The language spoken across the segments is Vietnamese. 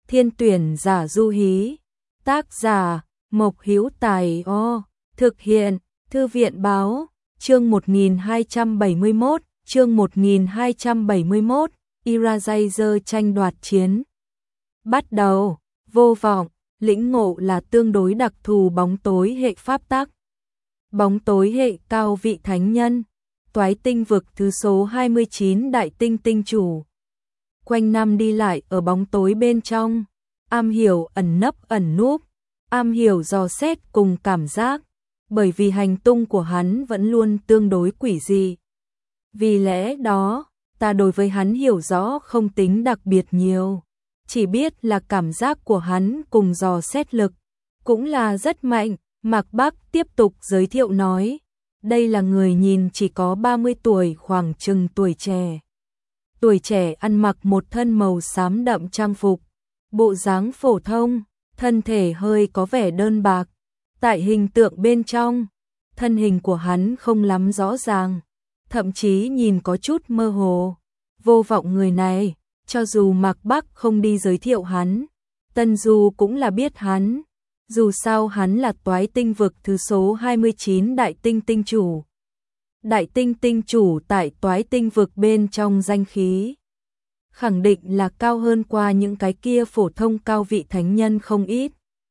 Thiên tuyển giả du hí. Tác giả Mộc Hữu Tài. Thực hiện Thư viện báo. Chương 1271, chương 1271, Eraser tranh đoạt chiến. Bắt đầu, vô vọng, lĩnh ngộ là tương đối đặc thù bóng tối hệ pháp tắc. Bóng tối hệ cao vị thánh nhân, toái tinh vực thứ số 29 đại tinh tinh chủ. Quanh năm đi lại ở bóng tối bên trong, am hiểu ẩn nấp ẩn núp, am hiểu dò xét cùng cảm giác, bởi vì hành tung của hắn vẫn luôn tương đối quỷ dị. Vì lẽ đó, ta đối với hắn hiểu rõ không tính đặc biệt nhiều, chỉ biết là cảm giác của hắn cùng dò xét lực cũng là rất mạnh. Mạc Bắc tiếp tục giới thiệu nói, đây là người nhìn chỉ có 30 tuổi, khoảng chừng tuổi trẻ. Tuổi trẻ ăn mặc một thân màu xám đậm trang phục, bộ dáng phổ thông, thân thể hơi có vẻ đơn bạc. Tại hình tượng bên trong, thân hình của hắn không lắm rõ ràng, thậm chí nhìn có chút mơ hồ. Vô vọng người này, cho dù Mạc Bắc không đi giới thiệu hắn, Tân Du cũng là biết hắn. Dù sao hắn là toái tinh vực thứ số 29 đại tinh tinh chủ. Đại tinh tinh chủ tại toái tinh vực bên trong danh khí khẳng định là cao hơn qua những cái kia phổ thông cao vị thánh nhân không ít.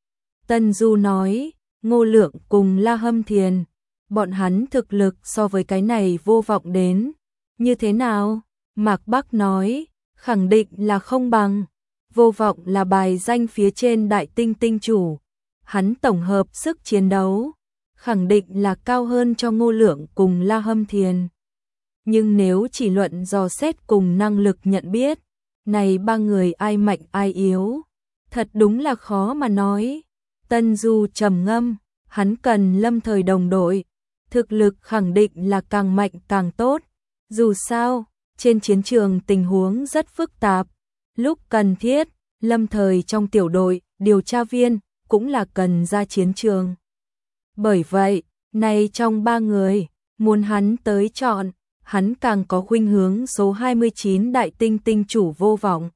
Tân Du nói, Ngô Lượng cùng La Hâm Thiền, bọn hắn thực lực so với cái này vô vọng đến như thế nào? Mạc Bắc nói, khẳng định là không bằng. Vô vọng là bài danh phía trên đại tinh tinh chủ, hắn tổng hợp sức chiến đấu khẳng định là cao hơn cho Ngô Lượng cùng La Hâm Thiền. Nhưng nếu chỉ luận dò xét cùng năng lực nhận biết, này ba người ai mạnh ai yếu, thật đúng là khó mà nói. Tân Du trầm ngâm, hắn cần lâm thời đồng đội, thực lực khẳng định là càng mạnh càng tốt. Dù sao, trên chiến trường tình huống rất phức tạp, lúc cần thiết, lâm thời trong tiểu đội, điều tra viên cũng là cần ra chiến trường. Bởi vậy, này trong ba người, muốn hắn tới chọn, hắn càng có khuynh hướng số 29 đại tinh tinh chủ vô vọng.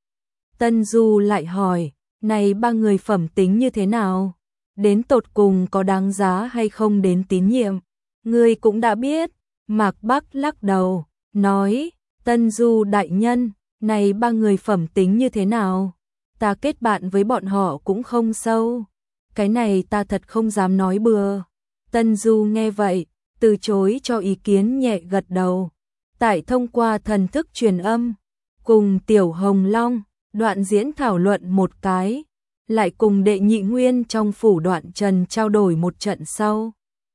Tân Du lại hỏi, này ba người phẩm tính như thế nào? Đến tột cùng có đáng giá hay không đến tín nhiệm? Ngươi cũng đã biết. Mạc Bắc lắc đầu, nói, Tân Du đại nhân, này ba người phẩm tính như thế nào? Ta kết bạn với bọn họ cũng không sâu. Cái này ta thật không dám nói bừa. Tân Du nghe vậy, từ chối cho ý kiến, nhẹ gật đầu. Tại thông qua thần thức truyền âm, cùng Tiểu Hồng Long, Đoạn Diễn thảo luận một cái, lại cùng Đệ Nhị Nguyên trong phủ Đoạn Trần trao đổi một trận sau.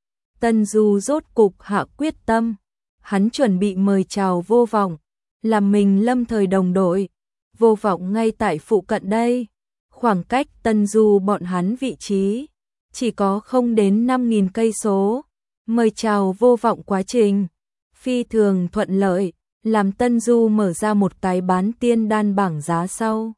Tân Du rốt cục hạ quyết tâm, hắn chuẩn bị mời chào vô vọng, làm mình lâm thời đồng đội. Vô vọng ngay tại phụ cận đây, khoảng cách Tân Du bọn hắn vị trí chỉ có không đến 5.000 cây số. Mời chào vô vọng quá trình phi thường thuận lợi, làm Tân Du mở ra một cái bán tiên đan bảng giá sau.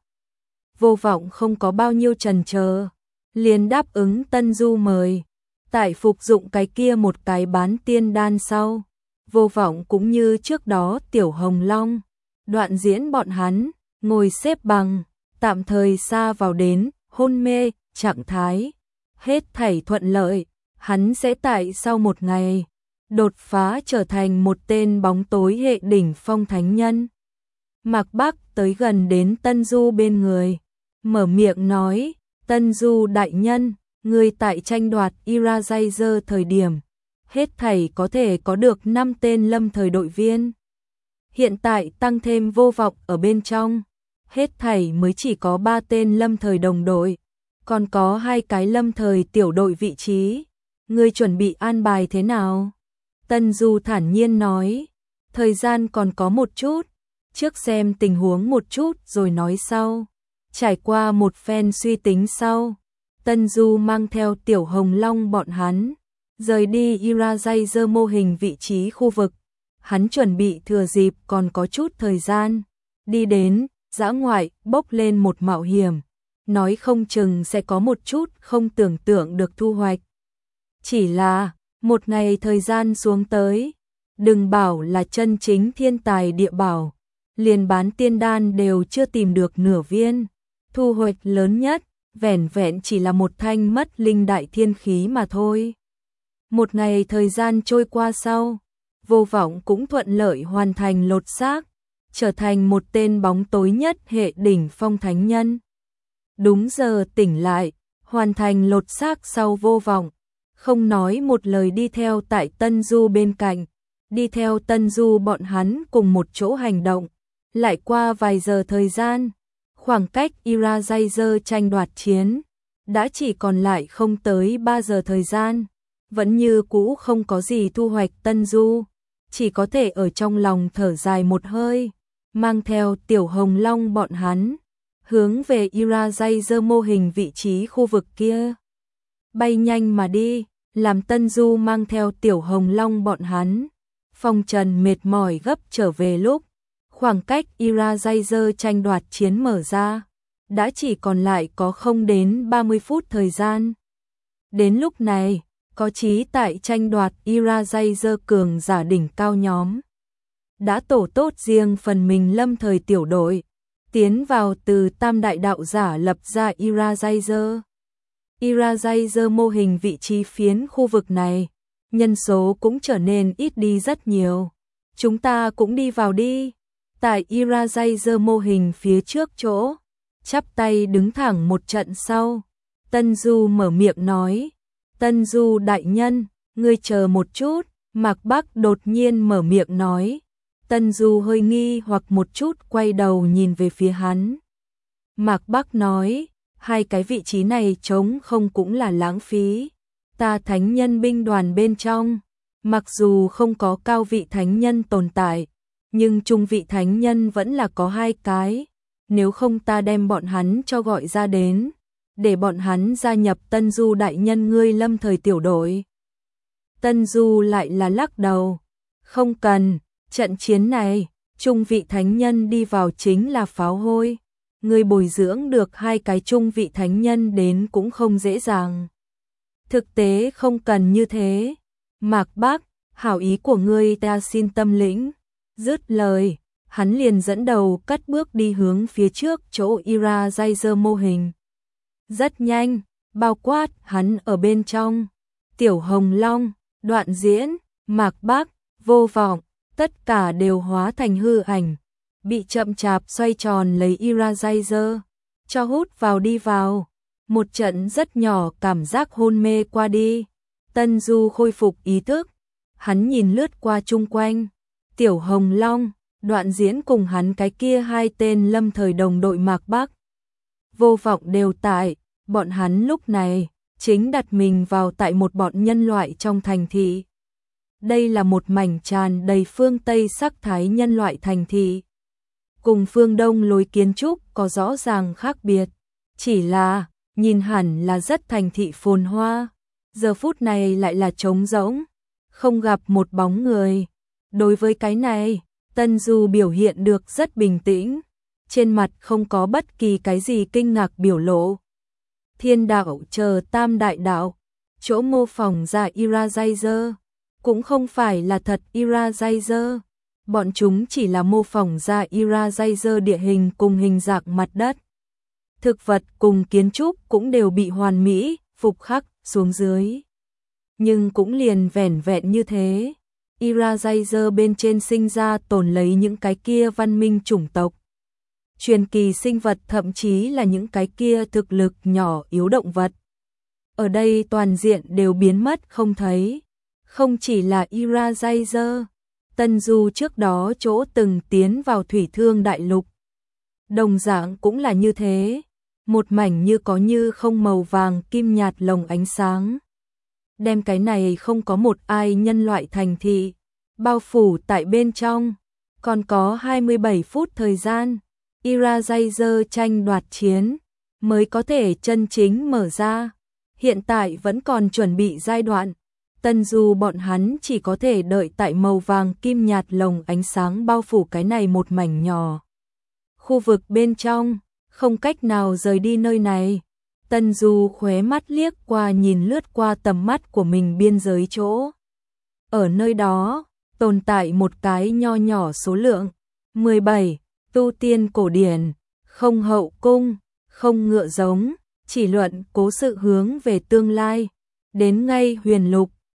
Vô vọng không có bao nhiêu chần chờ, liền đáp ứng Tân Du mời. Tại phục dụng cái kia một cái bán tiên đan sau, vô vọng cũng như trước đó Tiểu Hồng Long, Đoạn Diễn bọn hắn ngồi xếp bằng, tạm thời sa vào đến hôn mê trạng thái. Hết thảy thuận lợi, hắn sẽ tại sau một ngày đột phá trở thành một tên bóng tối hệ đỉnh phong thánh nhân. Mạc Bắc tới gần đến Tân Du bên người, mở miệng nói, Tân Du đại nhân, người tại tranh đoạt Eraser thời điểm, hết thảy có thể có được 5 tên lâm thời đội viên. Hiện tại tăng thêm vô vọng ở bên trong, hết thảy mới chỉ có 3 tên lâm thời đồng đội, còn có 2 cái lâm thời tiểu đội vị trí. Ngươi chuẩn bị an bài thế nào? Tân Du thản nhiên nói, thời gian còn có một chút, trước xem tình huống một chút rồi nói sau. Trải qua một phen suy tính sau, Tân Du mang theo Tiểu Hồng Long bọn hắn, rời đi Eraser mô hình vị trí khu vực. Hắn chuẩn bị thừa dịp còn có chút thời gian, đi đến dã ngoại bốc lên một mạo hiểm, nói không chừng sẽ có một chút không tưởng tượng được thu hoạch. Chỉ là, một ngày thời gian xuống tới, đừng bảo là chân chính thiên tài địa bảo, liền bán tiên đan đều chưa tìm được nửa viên. Thu hoạch lớn nhất, vẻn vẹn chỉ là một thanh mất linh đại thiên khí mà thôi. Một ngày thời gian trôi qua sau, Vô Vọng cũng thuận lợi hoàn thành lột xác, trở thành một tên bóng tối nhất hệ đỉnh phong thánh nhân. Đúng giờ tỉnh lại, hoàn thành lột xác sau Vô Vọng, không nói một lời đi theo tại Tân Du bên cạnh, đi theo Tân Du bọn hắn cùng một chỗ hành động. Lại qua vài giờ thời gian, khoảng cách Eraser tranh đoạt chiến đã chỉ còn lại không tới 3 giờ thời gian, vẫn như cũ không có gì thu hoạch. Tân Du chỉ có thể ở trong lòng thở dài một hơi, mang theo Tiểu Hồng Long bọn hắn hướng về Eraser mô hình vị trí khu vực kia bay nhanh mà đi, làm Tân Du mang theo Tiểu Hồng Long bọn hắn phong trần mệt mỏi gấp trở về lúc khoảng cách Eraser tranh đoạt chiến mở ra đã chỉ còn lại có không đến 30 phút thời gian. Đến lúc này, có chí tại tranh đoạt Eraser cường giả đỉnh cao nhóm đã tổ tốt riêng phần mình lâm thời tiểu đội, tiến vào từ tam đại đạo giả lập ra Eraser. Eraser mô hình vị trí phiến khu vực này, nhân số cũng trở nên ít đi rất nhiều. Chúng ta cũng đi vào đi. Tại Eraser mô hình phía trước chỗ, chắp tay đứng thẳng một trận sau, Tân Du mở miệng nói, Tân Du đại nhân, ngươi chờ một chút. Mạc Bắc đột nhiên mở miệng nói. Tân Du hơi nghi hoặc một chút, quay đầu nhìn về phía hắn. Mạc Bắc nói, hai cái vị trí này trống không cũng là lãng phí. Ta thánh nhân binh đoàn bên trong, mặc dù không có cao vị thánh nhân tồn tại, nhưng trung vị thánh nhân vẫn là có 2 cái. Nếu không ta đem bọn hắn cho gọi ra đến, để bọn hắn gia nhập Tân Du đại nhân ngươi lâm thời tiểu đội. Tân Du lại là lắc đầu, không cần, trận chiến này, trung vị thánh nhân đi vào chính là pháo hôi. Ngươi bồi dưỡng được 2 cái trung vị thánh nhân đến cũng không dễ dàng. Thực tế không cần như thế. Mạc Bắc, hảo ý của ngươi ta xin tâm lĩnh. Dứt lời, hắn liền dẫn đầu cất bước đi hướng phía trước chỗ Eraser mô hình. Rất nhanh, bao quát hắn ở bên trong. Tiểu Hồng Long, Đoạn Diễn, Mạc Bắc, Vô Vọng, tất cả đều hóa thành hư ảnh, bị chậm chạp xoay tròn lấy Eraser, cho hút vào đi vào. Một trận rất nhỏ cảm giác hôn mê qua đi, Tân Du khôi phục ý thức, hắn nhìn lướt qua chung quanh, Tiểu Hồng Long, Đoạn Diễn cùng hắn cái kia 2 tên lâm thời đồng đội Mạc Bắc, Vô Vọng đều tại, bọn hắn lúc này chính đặt mình vào tại một bọn nhân loại trong thành thị. Đây là một mảnh tràn đầy phương Tây sắc thái nhân loại thành thị. Cùng phương Đông lối kiến trúc có rõ ràng khác biệt, chỉ là nhìn hẳn là rất thành thị phồn hoa, giờ phút này lại là trống rỗng, không gặp một bóng người. Đối với cái này, Tân Du biểu hiện được rất bình tĩnh, trên mặt không có bất kỳ cái gì kinh ngạc biểu lộ. Thiên đạo chờ tam đại đạo, chỗ mô phỏng ra Eraser, cũng không phải là thật Eraser, bọn chúng chỉ là mô phỏng ra Eraser địa hình cùng hình dạng mặt đất. Thực vật cùng kiến trúc cũng đều bị hoàn mỹ phục khắc xuống dưới. Nhưng cũng liền vẻn vẹn như thế, Eraser bên trên sinh ra tồn lấy những cái kia văn minh chủng tộc, truyền kỳ sinh vật, thậm chí là những cái kia thực lực nhỏ yếu động vật. Ở đây toàn diện đều biến mất không thấy. Không chỉ là Eraser, Tân Du trước đó chỗ từng tiến vào Thủy Thương Đại Lục, đồng dạng cũng là như thế, một mảnh như có như không màu vàng kim nhạt lồng ánh sáng. Đem cái này không có một ai nhân loại thành thị bao phủ tại bên trong. Còn có 27 phút thời gian, Eraser tranh đoạt chiến mới có thể chân chính mở ra. Hiện tại vẫn còn chuẩn bị giai đoạn, Tân Du bọn hắn chỉ có thể đợi tại màu vàng kim nhạt lồng ánh sáng bao phủ cái này một mảnh nhỏ khu vực bên trong, không cách nào rời đi nơi này. Tân Du khóe mắt liếc qua nhìn lướt qua tầm mắt của mình biên giới chỗ. Ở nơi đó, tồn tại một cái nho nhỏ số lượng 17, tu tiên cổ điển, không hậu cung, không ngựa giống, chỉ luận cố sự hướng về tương lai. Đến ngay Huyền Lục,